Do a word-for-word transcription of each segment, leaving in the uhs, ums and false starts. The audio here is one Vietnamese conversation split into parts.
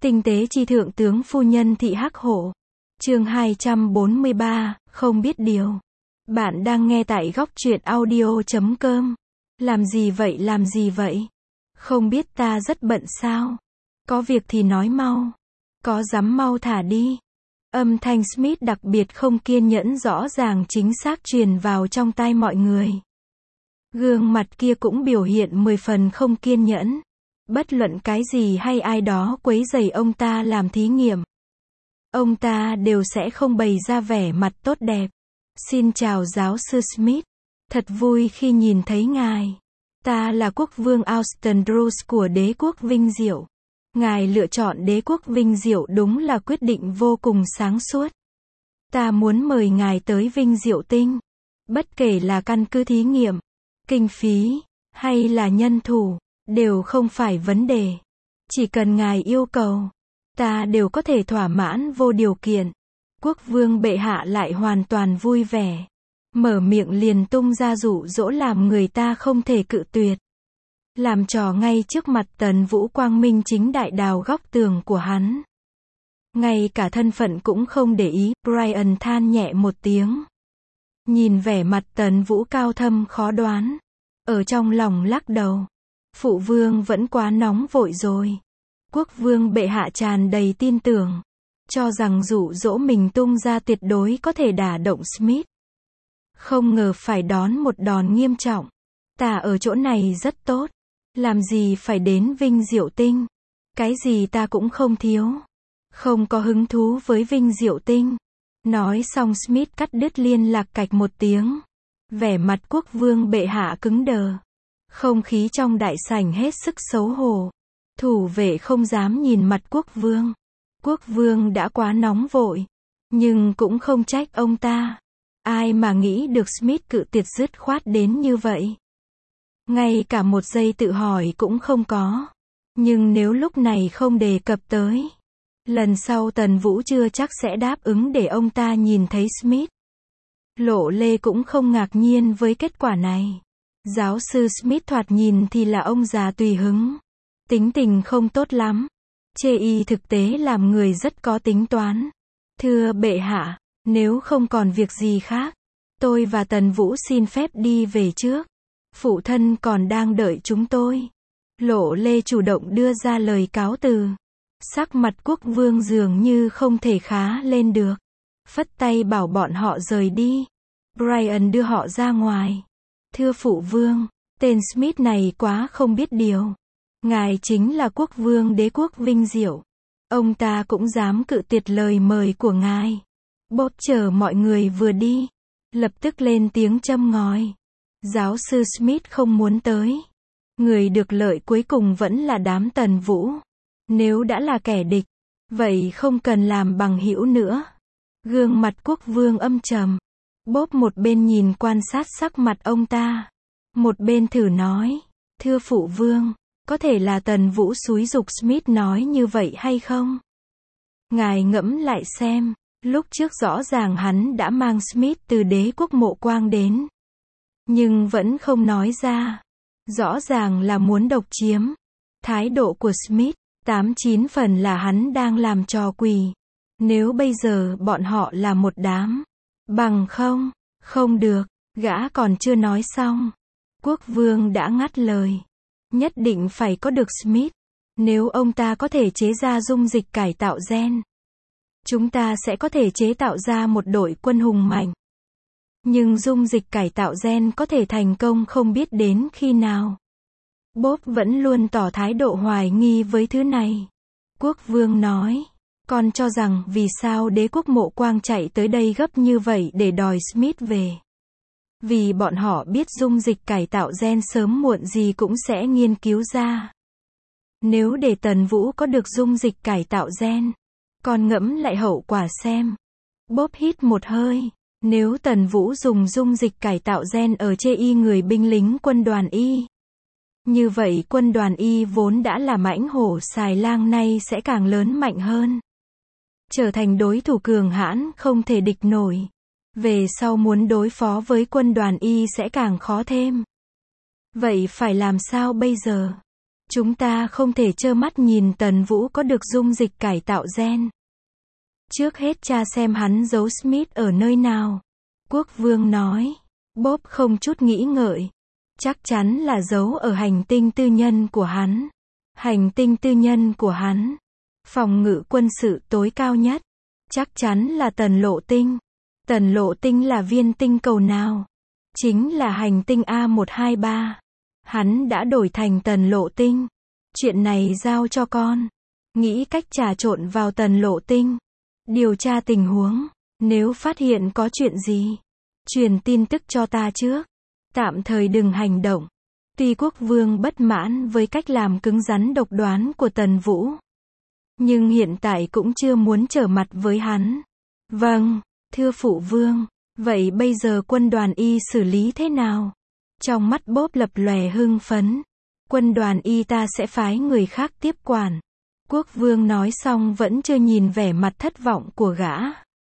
Tinh tế chi thượng tướng phu nhân thị hắc hổ. Chương hai trăm bốn mươi ba, không biết điều. Bạn đang nghe tại góc truyện audio chấm com. Làm gì vậy làm gì vậy? Không biết ta rất bận sao? Có việc thì nói mau. Có dám mau thả đi. Âm thanh Smith đặc biệt không kiên nhẫn rõ ràng chính xác truyền vào trong tai mọi người. Gương mặt kia cũng biểu hiện mười phần không kiên nhẫn. Bất luận cái gì hay ai đó quấy rầy ông ta làm thí nghiệm, ông ta đều sẽ không bày ra vẻ mặt tốt đẹp. Xin chào giáo sư Smith. Thật vui khi nhìn thấy ngài. Ta là quốc vương Austin Bruce của đế quốc vinh diệu. Ngài lựa chọn đế quốc vinh diệu đúng là quyết định vô cùng sáng suốt. Ta muốn mời ngài tới vinh diệu tinh. Bất kể là căn cứ thí nghiệm, kinh phí, hay là nhân thủ, đều không phải vấn đề. Chỉ cần ngài yêu cầu, ta đều có thể thỏa mãn vô điều kiện. Quốc vương bệ hạ lại hoàn toàn vui vẻ. Mở miệng liền tung ra dụ dỗ làm người ta không thể cự tuyệt. Làm trò ngay trước mặt Tần Vũ quang minh chính đại đào góc tường của hắn. Ngay cả thân phận cũng không để ý, Brian than nhẹ một tiếng. Nhìn vẻ mặt Tần Vũ cao thâm khó đoán. Ở trong lòng lắc đầu. Phụ vương vẫn quá nóng vội rồi. Quốc vương bệ hạ tràn đầy tin tưởng. Cho rằng dụ dỗ mình tung ra tuyệt đối có thể đả động Smith. Không ngờ phải đón một đòn nghiêm trọng. Ta ở chỗ này rất tốt. Làm gì phải đến vinh diệu tinh. Cái gì ta cũng không thiếu. Không có hứng thú với vinh diệu tinh. Nói xong Smith cắt đứt liên lạc cạch một tiếng. Vẻ mặt quốc vương bệ hạ cứng đờ. Không khí trong đại sảnh hết sức xấu hổ. Thủ vệ không dám nhìn mặt quốc vương. Quốc vương đã quá nóng vội. Nhưng cũng không trách ông ta. Ai mà nghĩ được Smith cự tuyệt dứt khoát đến như vậy. Ngay cả một giây tự hỏi cũng không có. Nhưng nếu lúc này không đề cập tới, lần sau Tần Vũ chưa chắc sẽ đáp ứng để ông ta nhìn thấy Smith. Lộ Lê cũng không ngạc nhiên với kết quả này. Giáo sư Smith thoạt nhìn thì là ông già tùy hứng. Tính tình không tốt lắm. Chê y thực tế làm người rất có tính toán. Thưa bệ hạ, nếu không còn việc gì khác, tôi và Tần Vũ xin phép đi về trước. Phụ thân còn đang đợi chúng tôi. Lộ Lê chủ động đưa ra lời cáo từ. Sắc mặt quốc vương dường như không thể khá lên được. Phất tay bảo bọn họ rời đi. Brian đưa họ ra ngoài. Thưa phụ vương, tên Smith này quá không biết điều. Ngài chính là quốc vương đế quốc vinh diệu. Ông ta cũng dám cự tuyệt lời mời của ngài. Bob chờ mọi người vừa đi. Lập tức lên tiếng châm ngòi. Giáo sư Smith không muốn tới. Người được lợi cuối cùng vẫn là đám Tần Vũ. Nếu đã là kẻ địch, vậy không cần làm bằng hữu nữa. Gương mặt quốc vương âm trầm. Bob một bên nhìn quan sát sắc mặt ông ta. Một bên thử nói. Thưa phụ vương, có thể là Tần Vũ xúi giục Smith nói như vậy hay không? Ngài ngẫm lại xem. Lúc trước rõ ràng hắn đã mang Smith từ đế quốc Mộ Quang đến. Nhưng vẫn không nói ra. Rõ ràng là muốn độc chiếm. Thái độ của Smith, tám chín phần là hắn đang làm trò quỷ. Nếu bây giờ bọn họ là một đám. Bằng không, không được, gã còn chưa nói xong. Quốc vương đã ngắt lời. Nhất định phải có được Smith. Nếu ông ta có thể chế ra dung dịch cải tạo gen, chúng ta sẽ có thể chế tạo ra một đội quân hùng mạnh. Nhưng dung dịch cải tạo gen có thể thành công không biết đến khi nào. Bob vẫn luôn tỏ thái độ hoài nghi với thứ này. Quốc vương nói. Con cho rằng vì sao đế quốc Mộ Quang chạy tới đây gấp như vậy để đòi Smith về. Vì bọn họ biết dung dịch cải tạo gen sớm muộn gì cũng sẽ nghiên cứu ra. Nếu để Tần Vũ có được dung dịch cải tạo gen, con ngẫm lại hậu quả xem. Bob hít một hơi. Nếu Tần Vũ dùng dung dịch cải tạo gen ở chê y người binh lính quân đoàn Y, như vậy quân đoàn Y vốn đã là mãnh hổ xài lang nay sẽ càng lớn mạnh hơn. Trở thành đối thủ cường hãn không thể địch nổi. Về sau muốn đối phó với quân đoàn Y sẽ càng khó thêm. Vậy phải làm sao bây giờ? Chúng ta không thể trơ mắt nhìn Tần Vũ có được dung dịch cải tạo gen. Trước hết cha xem hắn giấu Smith ở nơi nào. Quốc vương nói. Bob không chút nghĩ ngợi. Chắc chắn là giấu ở hành tinh tư nhân của hắn. Hành tinh tư nhân của hắn. Phòng ngự quân sự tối cao nhất. Chắc chắn là Tần Lộ Tinh. Tần Lộ Tinh là viên tinh cầu nào? Chính là hành tinh A một hai ba. Hắn đã đổi thành Tần Lộ Tinh. Chuyện này giao cho con. Nghĩ cách trà trộn vào Tần Lộ Tinh. Điều tra tình huống. Nếu phát hiện có chuyện gì, truyền tin tức cho ta trước. Tạm thời đừng hành động. Tuy quốc vương bất mãn với cách làm cứng rắn độc đoán của Tần Vũ, nhưng hiện tại cũng chưa muốn trở mặt với hắn. Vâng, thưa phụ vương. Vậy bây giờ quân đoàn Y xử lý thế nào? Trong mắt Bob lập lòe hưng phấn. Quân đoàn Y ta sẽ phái người khác tiếp quản. Quốc vương nói xong vẫn chưa nhìn vẻ mặt thất vọng của gã.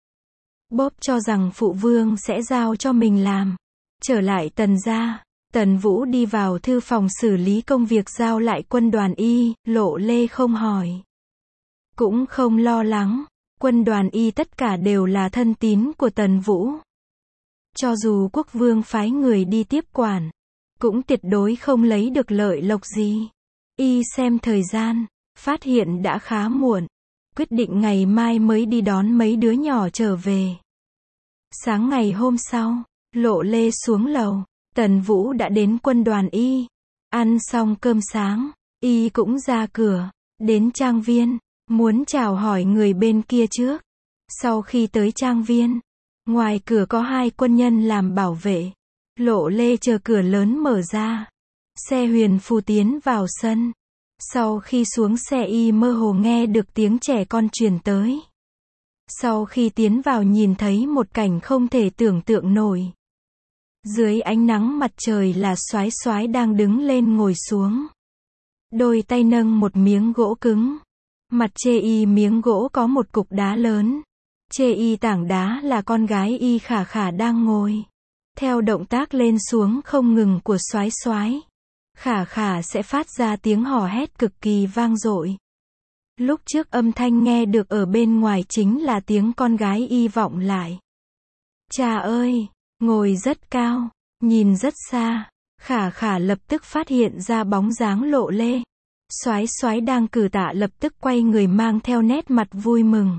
Bob cho rằng phụ vương sẽ giao cho mình làm. Trở lại Tần gia, Tần Vũ đi vào thư phòng xử lý công việc giao lại quân đoàn Y, Lộ Lê không hỏi. Cũng không lo lắng, quân đoàn Y tất cả đều là thân tín của Tần Vũ. Cho dù quốc vương phái người đi tiếp quản, cũng tuyệt đối không lấy được lợi lộc gì. Y xem thời gian, phát hiện đã khá muộn. Quyết định ngày mai mới đi đón mấy đứa nhỏ trở về. Sáng ngày hôm sau, Lộ Lê xuống lầu. Tần Vũ đã đến quân đoàn Y. Ăn xong cơm sáng, Y cũng ra cửa. Đến trang viên, muốn chào hỏi người bên kia trước. Sau khi tới trang viên, ngoài cửa có hai quân nhân làm bảo vệ. Lộ Lê chờ cửa lớn mở ra. Xe huyền phù tiến vào sân. Sau khi xuống xe Y mơ hồ nghe được tiếng trẻ con truyền tới. Sau khi tiến vào nhìn thấy một cảnh không thể tưởng tượng nổi. Dưới ánh nắng mặt trời là soái soái đang đứng lên ngồi xuống. Đôi tay nâng một miếng gỗ cứng. Mặt chê Y miếng gỗ có một cục đá lớn. Chê Y tảng đá là con gái Y Khả Khả đang ngồi. Theo động tác lên xuống không ngừng của soái soái, Khả Khả sẽ phát ra tiếng hò hét cực kỳ vang dội. Lúc trước âm thanh nghe được ở bên ngoài chính là tiếng con gái Y vọng lại. Cha ơi, ngồi rất cao, nhìn rất xa. Khả Khả lập tức phát hiện ra bóng dáng Lộ Lê. Soái soái đang cử tạ lập tức quay người mang theo nét mặt vui mừng.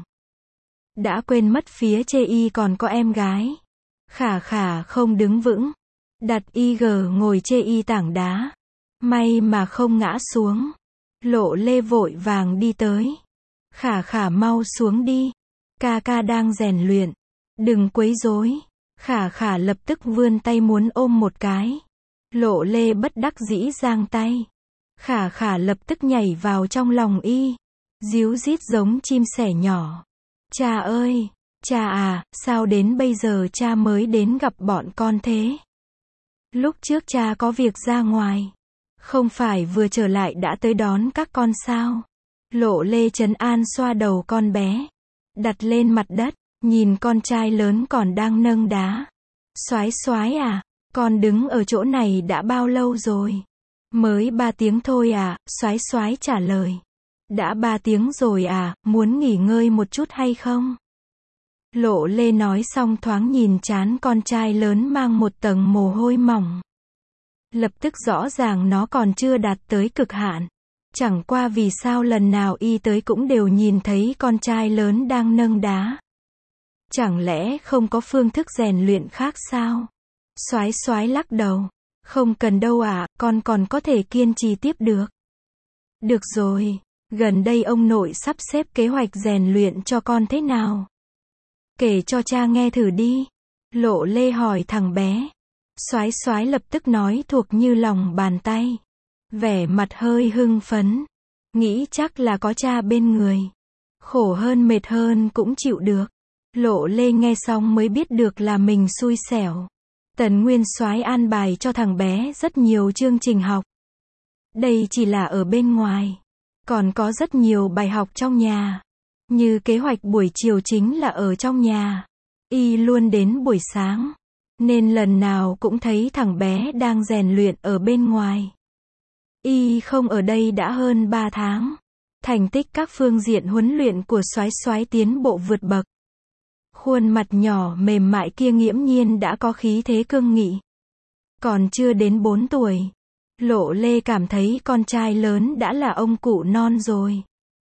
Đã quên mất phía chê Y còn có em gái. Khả Khả không đứng vững. Đặt Y G ngồi chê Y tảng đá. May mà không ngã xuống. Lộ Lê vội vàng đi tới. Khả Khả mau xuống đi. Ca ca đang rèn luyện. Đừng quấy rối. Khả Khả lập tức vươn tay muốn ôm một cái. Lộ Lê bất đắc dĩ giang tay. Khả Khả lập tức nhảy vào trong lòng Y. Díu dít giống chim sẻ nhỏ. Cha ơi, cha à, sao đến bây giờ cha mới đến gặp bọn con thế? Lúc trước cha có việc ra ngoài. Không phải vừa trở lại đã tới đón các con sao? Lộ Lê trấn an xoa đầu con bé. Đặt lên mặt đất, nhìn con trai lớn còn đang nâng đá. Soái soái à, con đứng ở chỗ này đã bao lâu rồi? Mới ba tiếng thôi à, soái soái trả lời. Đã ba tiếng rồi à, muốn nghỉ ngơi một chút hay không? Lộ Lê nói xong thoáng nhìn trán con trai lớn mang một tầng mồ hôi mỏng. Lập tức rõ ràng nó còn chưa đạt tới cực hạn. Chẳng qua vì sao lần nào Y tới cũng đều nhìn thấy con trai lớn đang nâng đá. Chẳng lẽ không có phương thức rèn luyện khác sao? Soái soái lắc đầu. Không cần đâu ạ, à, con còn có thể kiên trì tiếp được. Được rồi, gần đây ông nội sắp xếp kế hoạch rèn luyện cho con thế nào? Kể cho cha nghe thử đi. Lộ Lê hỏi thằng bé. Soái soái lập tức nói thuộc như lòng bàn tay. Vẻ mặt hơi hưng phấn. Nghĩ chắc là có cha bên người. Khổ hơn mệt hơn cũng chịu được. Lộ Lê nghe xong mới biết được là mình xui xẻo. Tần Nguyên Soái an bài cho thằng bé rất nhiều chương trình học. Đây chỉ là ở bên ngoài. Còn có rất nhiều bài học trong nhà. Như kế hoạch buổi chiều chính là ở trong nhà. Y luôn đến buổi sáng. Nên lần nào cũng thấy thằng bé đang rèn luyện ở bên ngoài. Y không ở đây đã hơn ba tháng. Thành tích các phương diện huấn luyện của soái soái tiến bộ vượt bậc. Khuôn mặt nhỏ mềm mại kia nghiễm nhiên đã có khí thế cương nghị. Còn chưa đến bốn tuổi, Lộ Lê cảm thấy con trai lớn đã là ông cụ non rồi.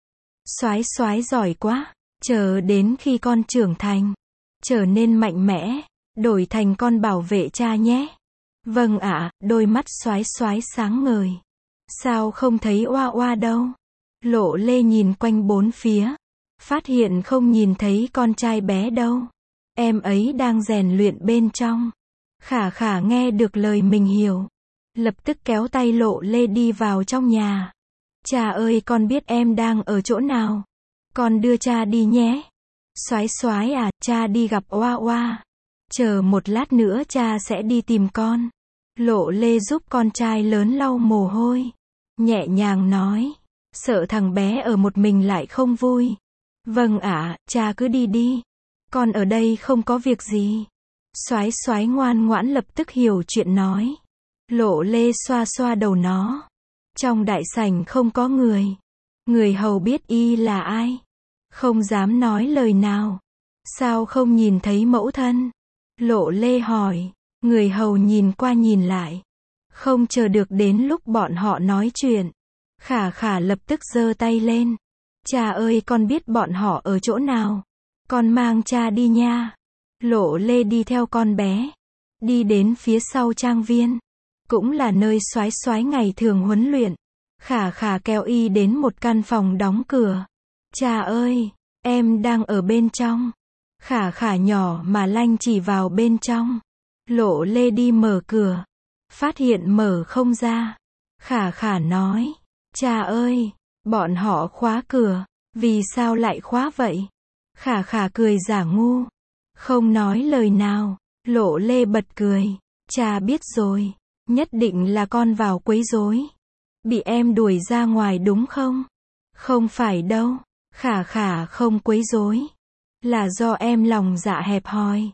Soái soái giỏi quá, chờ đến khi con trưởng thành, trở nên mạnh mẽ, đổi thành con bảo vệ cha nhé. Vâng ạ, đôi mắt soái soái sáng ngời. Sao không thấy Oa Oa đâu? Lộ Lê nhìn quanh bốn phía, phát hiện không nhìn thấy con trai bé đâu. Em ấy đang rèn luyện bên trong. Khả Khả nghe được lời mình hiểu, lập tức kéo tay Lộ Lê đi vào trong nhà. Cha ơi, con biết em đang ở chỗ nào. Con đưa cha đi nhé. Soái soái à, cha đi gặp Oa Oa. Chờ một lát nữa cha sẽ đi tìm con. Lộ Lê giúp con trai lớn lau mồ hôi, nhẹ nhàng nói, sợ thằng bé ở một mình lại không vui. Vâng ạ, cha cứ đi đi. Con ở đây không có việc gì. Soái soái ngoan ngoãn lập tức hiểu chuyện nói. Lộ Lê xoa xoa đầu nó. Trong đại sảnh không có người. Người hầu biết y là ai, không dám nói lời nào. Sao không nhìn thấy mẫu thân? Lộ Lê hỏi. Người hầu nhìn qua nhìn lại, không chờ được đến lúc bọn họ nói chuyện. Khả Khả lập tức giơ tay lên. Cha ơi, con biết bọn họ ở chỗ nào. Con mang cha đi nha. Lộ Lê đi theo con bé, đi đến phía sau trang viên, cũng là nơi soái soái ngày thường huấn luyện. Khả Khả kéo y đến một căn phòng đóng cửa. Cha ơi, em đang ở bên trong. Khả Khả nhỏ mà lanh chỉ vào bên trong. Lộ Lê đi mở cửa, phát hiện mở không ra. Khả Khả nói, cha ơi, bọn họ khóa cửa. Vì sao lại khóa vậy? Khả Khả cười giả ngu, không nói lời nào. Lộ Lê bật cười, cha biết rồi, nhất định là con vào quấy rối, bị em đuổi ra ngoài đúng không? Không phải đâu, Khả Khả không quấy rối, là do em lòng dạ hẹp hòi.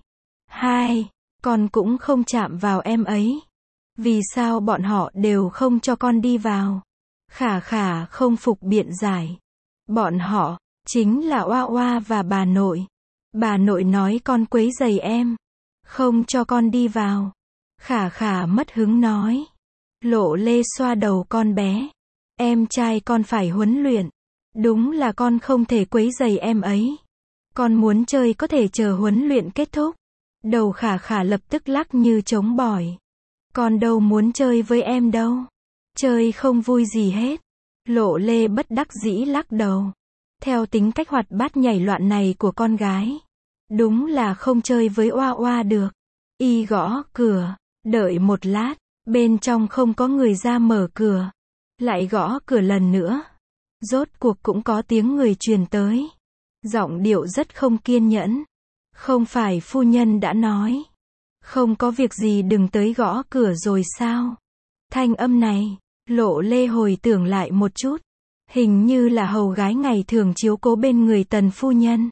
Hai, con cũng không chạm vào em ấy. Vì sao bọn họ đều không cho con đi vào? Khả Khả không phục biện giải. Bọn họ, chính là Oa Oa và bà nội. Bà nội nói con quấy rầy em, không cho con đi vào. Khả Khả mất hứng nói. Lộ Lê xoa đầu con bé. Em trai con phải huấn luyện. Đúng là con không thể quấy rầy em ấy. Con muốn chơi có thể chờ huấn luyện kết thúc. Đầu Khả Khả lập tức lắc như trống bỏi. Con đâu muốn chơi với em đâu. Chơi không vui gì hết. Lộ Lê bất đắc dĩ lắc đầu. Theo tính cách hoạt bát nhảy loạn này của con gái, đúng là không chơi với Oa Oa được. Y gõ cửa, đợi một lát, bên trong không có người ra mở cửa. Lại gõ cửa lần nữa. Rốt cuộc cũng có tiếng người truyền tới. Giọng điệu rất không kiên nhẫn. Không phải phu nhân đã nói, không có việc gì đừng tới gõ cửa rồi sao? Thanh âm này, Lộ Lê hồi tưởng lại một chút. Hình như là hầu gái ngày thường chiếu cố bên người Tần phu nhân.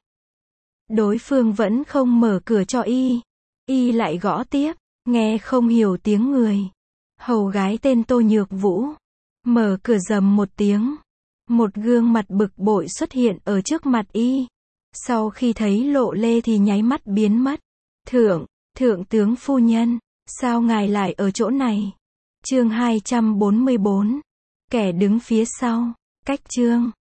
Đối phương vẫn không mở cửa cho y. Y lại gõ tiếp, nghe không hiểu tiếng người. Hầu gái tên Tô Nhược Vũ. Mở cửa rầm một tiếng. Một gương mặt bực bội xuất hiện ở trước mặt y. Sau khi thấy Lộ Lê thì nháy mắt biến mất. Thượng, thượng tướng phu nhân, sao ngài lại ở chỗ này? Chương hai trăm bốn mươi bốn. Kẻ đứng phía sau. Cách chương.